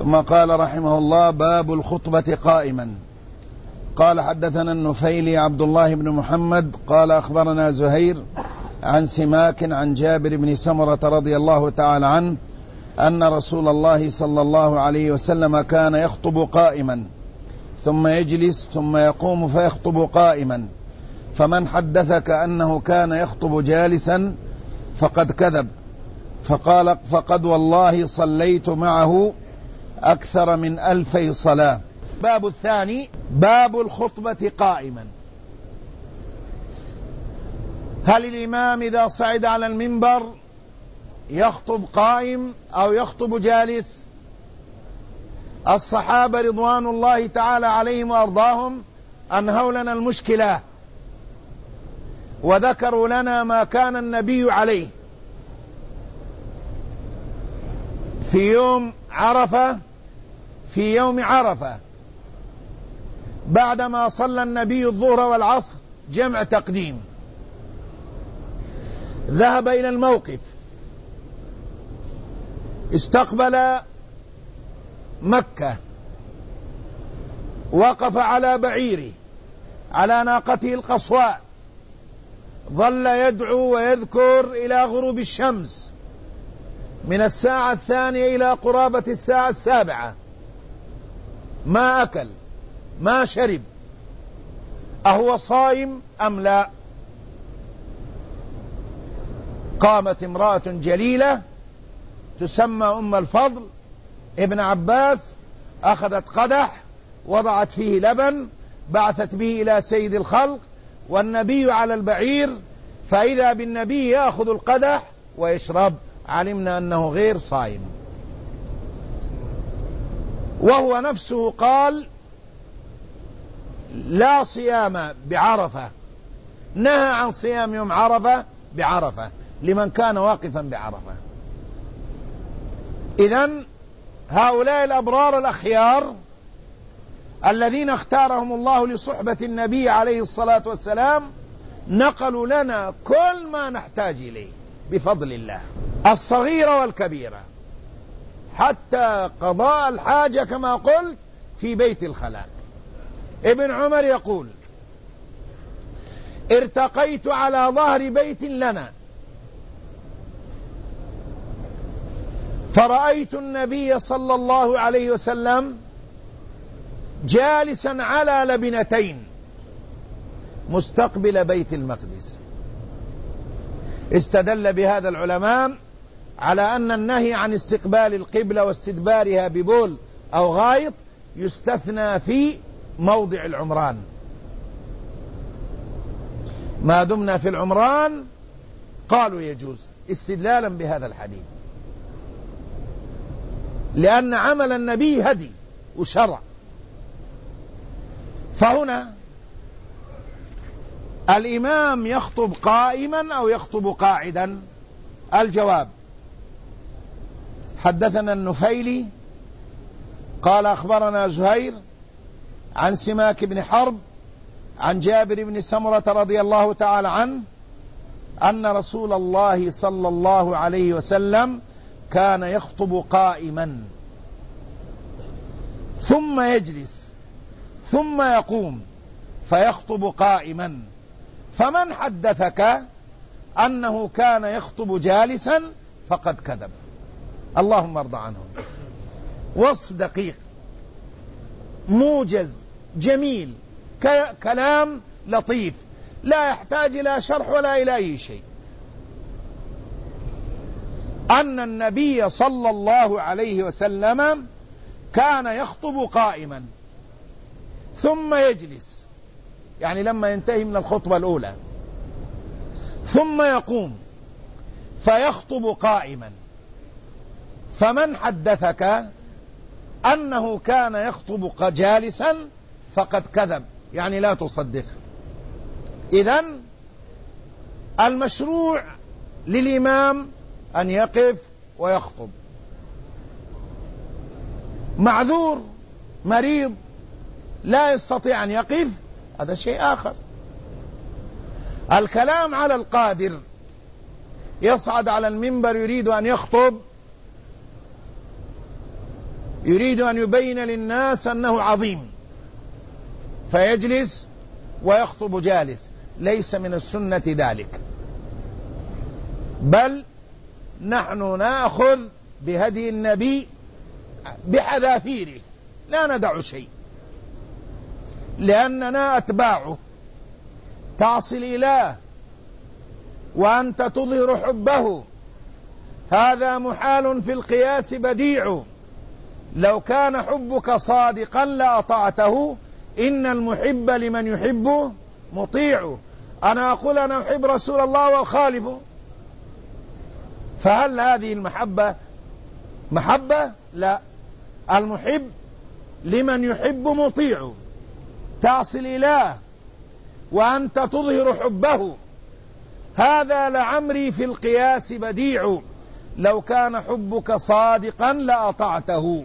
ثم قال رحمه الله: باب الخطبة قائما. قال: حدثنا النفيلي عبد الله بن محمد قال أخبرنا زهير عن سماك عن جابر بن سمرة رضي الله تعالى عنه أن رسول الله صلى الله عليه وسلم كان يخطب قائما ثم يجلس ثم يقوم فيخطب قائما، فمن حدثك أنه كان يخطب جالسا فقد كذب. فقال: فقد والله صليت معه أكثر من 2000 صلاة. باب الثاني: باب الخطبة قائما. هل الإمام إذا صعد على المنبر يخطب قائم أو يخطب جالس؟ الصحابة رضوان الله تعالى عليهم وأرضاهم أنهوا لنا المشكلة وذكروا لنا ما كان النبي عليه في يوم عرفة. في يوم عرفة بعدما صلى النبي الظهر والعصر جمع تقديم، ذهب إلى الموقف، استقبل مكة، وقف على بعيره على ناقته القصواء، ظل يدعو ويذكر إلى غروب الشمس من الساعة 2 إلى قرابة الساعة 7. ما أكل ما شرب. أهو صائم أم لا؟ قامت امرأة جليلة تسمى أم الفضل ابن عباس، أخذت قدح وضعت فيه لبن، بعثت به إلى سيد الخلق والنبي على البعير، فإذا بالنبي يأخذ القدح ويشرب. علمنا أنه غير صائم، وهو نفسه قال: لا صيام بعرفة، نهى عن صيام يوم عرفة بعرفة لمن كان واقفا بعرفة. إذن هؤلاء الأبرار الأخيار الذين اختارهم الله لصحبة النبي عليه الصلاة والسلام نقلوا لنا كل ما نحتاج إليه بفضل الله، الصغيرة والكبيرة، حتى قضاء الحاجة كما قلت في بيت الخلاء. ابن عمر يقول: ارتقيت على ظهر بيت لنا فرأيت النبي صلى الله عليه وسلم جالسا على لبنتين مستقبل بيت المقدس. استدل بهذا العلماء على أن النهي عن استقبال القبلة واستدبارها ببول أو غائط يستثنى في موضع العمران، ما دمنا في العمران قالوا يجوز، استدلالا بهذا الحديث، لأن عمل النبي هدي وشرع. فهنا الإمام يخطب قائما أو يخطب قاعدا؟ الجواب: حدثنا النفيلي قال أخبرنا زهير عن سماك بن حرب عن جابر بن سمرة رضي الله تعالى عنه أن رسول الله صلى الله عليه وسلم كان يخطب قائما ثم يجلس ثم يقوم فيخطب قائما، فمن حدثك أنه كان يخطب جالسا فقد كذب. اللهم ارضى عنهم. وصف دقيق موجز جميل، كلام لطيف لا يحتاج إلى شرح ولا إلى أي شيء. أن النبي صلى الله عليه وسلم كان يخطب قائما ثم يجلس، يعني لما ينتهي من الخطبة الأولى، ثم يقوم فيخطب قائما، فمن حدثك أنه كان يخطب جالسا فقد كذب، يعني لا تصدق. إذن المشروع للإمام أن يقف ويخطب. معذور مريض لا يستطيع أن يقف، هذا شيء آخر. الكلام على القادر يصعد على المنبر يريد أن يخطب، يريد أن يبين للناس أنه عظيم فيجلس ويخطب جالس. ليس من السنة ذلك، بل نحن نأخذ بهدي النبي بحذافيره لا ندع شيء، لأننا أتباعه. تعصي الإله وأنت تظهر حبه، هذا محال في القياس بديع. لو كان حبك صادقا لأطعته، إن المحب لمن يحبه مطيع. أنا أقول أنا أحب رسول الله وأخالفه، فهل هذه المحبة محبة؟ لا، المحب لمن يحب مطيع. تعصي الإله وأنت تظهر حبه، هذا لعمري في القياس بديع. لو كان حبك صادقا لأطعته،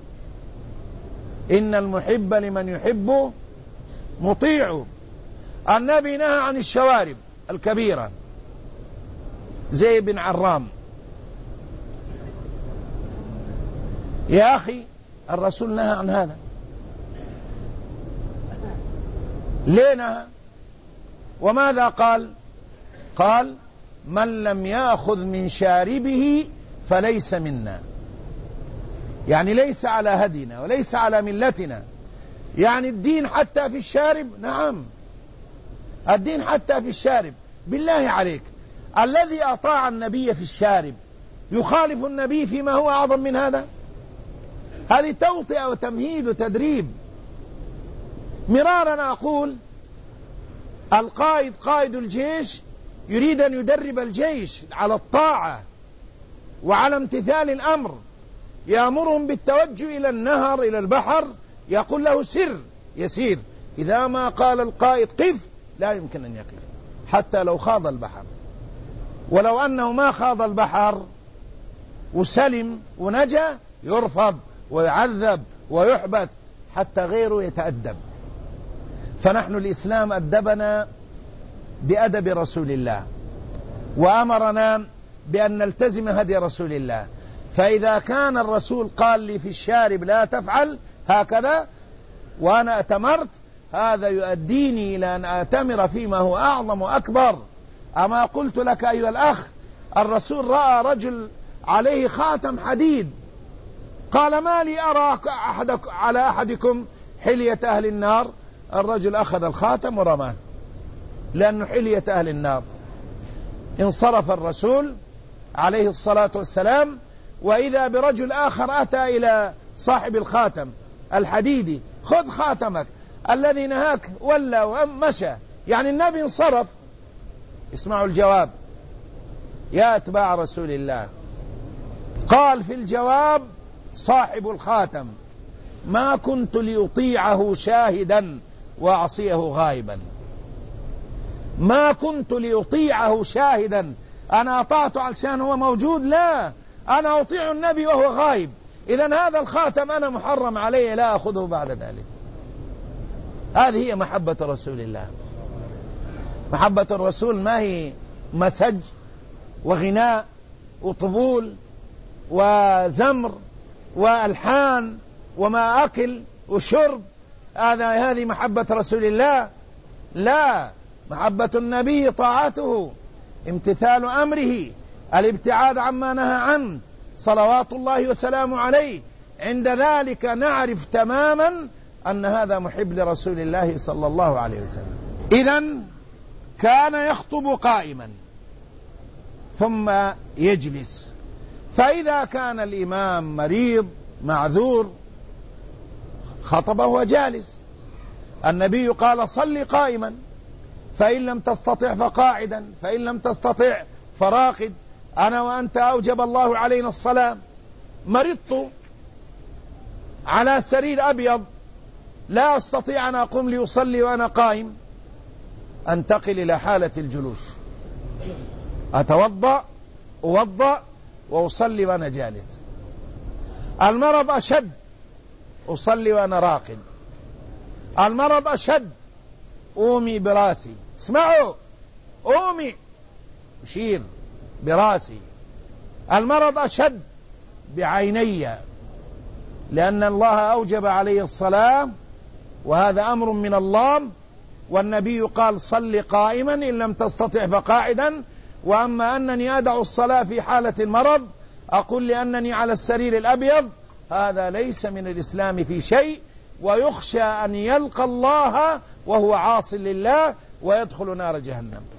إن المحب لمن يحب مطيع. النبي نهى عن الشوارب الكبيرة زي بن عرام. يا أخي الرسول نهى عن هذا، ليه نهى؟ وماذا قال؟ قال من لم يأخذ من شاربه فليس منا، يعني ليس على هدينا وليس على ملتنا. يعني الدين حتى في الشارب. نعم، الدين حتى في الشارب. بالله عليك، الذي أطاع النبي في الشارب يخالف النبي فيما هو أعظم من هذا؟ هذه توطئة وتمهيد وتدريب. مرارا أقول القائد قائد الجيش يريد أن يدرب الجيش على الطاعة وعلى امتثال الأمر، يأمرهم بالتوجه إلى النهر إلى البحر، يقول له سر يسير. إذا ما قال القائد قف لا يمكن أن يقف حتى لو خاض البحر. ولو أنه ما خاض البحر وسلم ونجا يرفض ويعذب ويحبط حتى غيره يتأدب. فنحن الإسلام أدبنا بأدب رسول الله وأمرنا بأن نلتزم هدي رسول الله. فإذا كان الرسول قال لي في الشارب لا تفعل هكذا وأنا أتمرت، هذا يؤديني إلى أن أتمر فيما هو أعظم وأكبر. أما قلت لك أيها الأخ، الرسول رأى رجل عليه خاتم حديد، قال ما لي أرى على أحدكم حلية أهل النار. الرجل أخذ الخاتم ورماه لأنه حلية أهل النار. انصرف الرسول عليه الصلاة والسلام، وإذا برجل آخر أتى إلى صاحب الخاتم الحديدي، خذ خاتمك الذي نهاك، ولا ومشى. يعني النبي انصرف. اسمعوا الجواب يا أتباع رسول الله. قال في الجواب صاحب الخاتم: ما كنت لأطيعه شاهدا وأعصيه غائبا. ما كنت لأطيعه شاهدا، أنا أطعته علشان هو موجود؟ لا، أنا أطيع النبي وهو غائب. إذن هذا الخاتم أنا محرم عليه، لا أخذه بعد ذلك. هذه هي محبة رسول الله. محبة الرسول ما هي مسج وغناء وطبول وزمر وألحان وما أكل وشرب. هذه محبة رسول الله؟ لا، محبة النبي طاعته، امتثال أمره، الابتعاد عما نهى عنه صلوات الله وسلامه عليه. عند ذلك نعرف تماما أن هذا محب لرسول الله صلى الله عليه وسلم. إذن كان يخطب قائما ثم يجلس. فإذا كان الإمام مريض معذور خطب وهو جالس. النبي قال: صل قائما، فإن لم تستطع فقاعدا، فإن لم تستطع فراقد. أنا وأنت أوجب الله علينا الصلاة. مرضت على سرير أبيض لا أستطيع أن أقوم لأصلي وأنا قائم، أنتقل إلى حالة الجلوس، أتوضأ أوضأ وأصلي وأنا جالس. المرض أشد، أصلي وأنا راقد. المرض أشد، أومي براسي. اسمعوا، أومي، أشير براسي. المرض أشد، بعيني لأن الله أوجب عليه الصلاة، وهذا أمر من الله، والنبي قال صل قائما إن لم تستطع فقاعدا. وأما أنني أدع الصلاة في حالة المرض أقول لأنني على السرير الأبيض، هذا ليس من الإسلام في شيء، ويخشى أن يلقى الله وهو عاص لله ويدخل نار جهنم.